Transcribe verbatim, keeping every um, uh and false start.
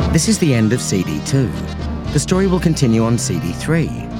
This is the end of C D two. The story will continue on C D three.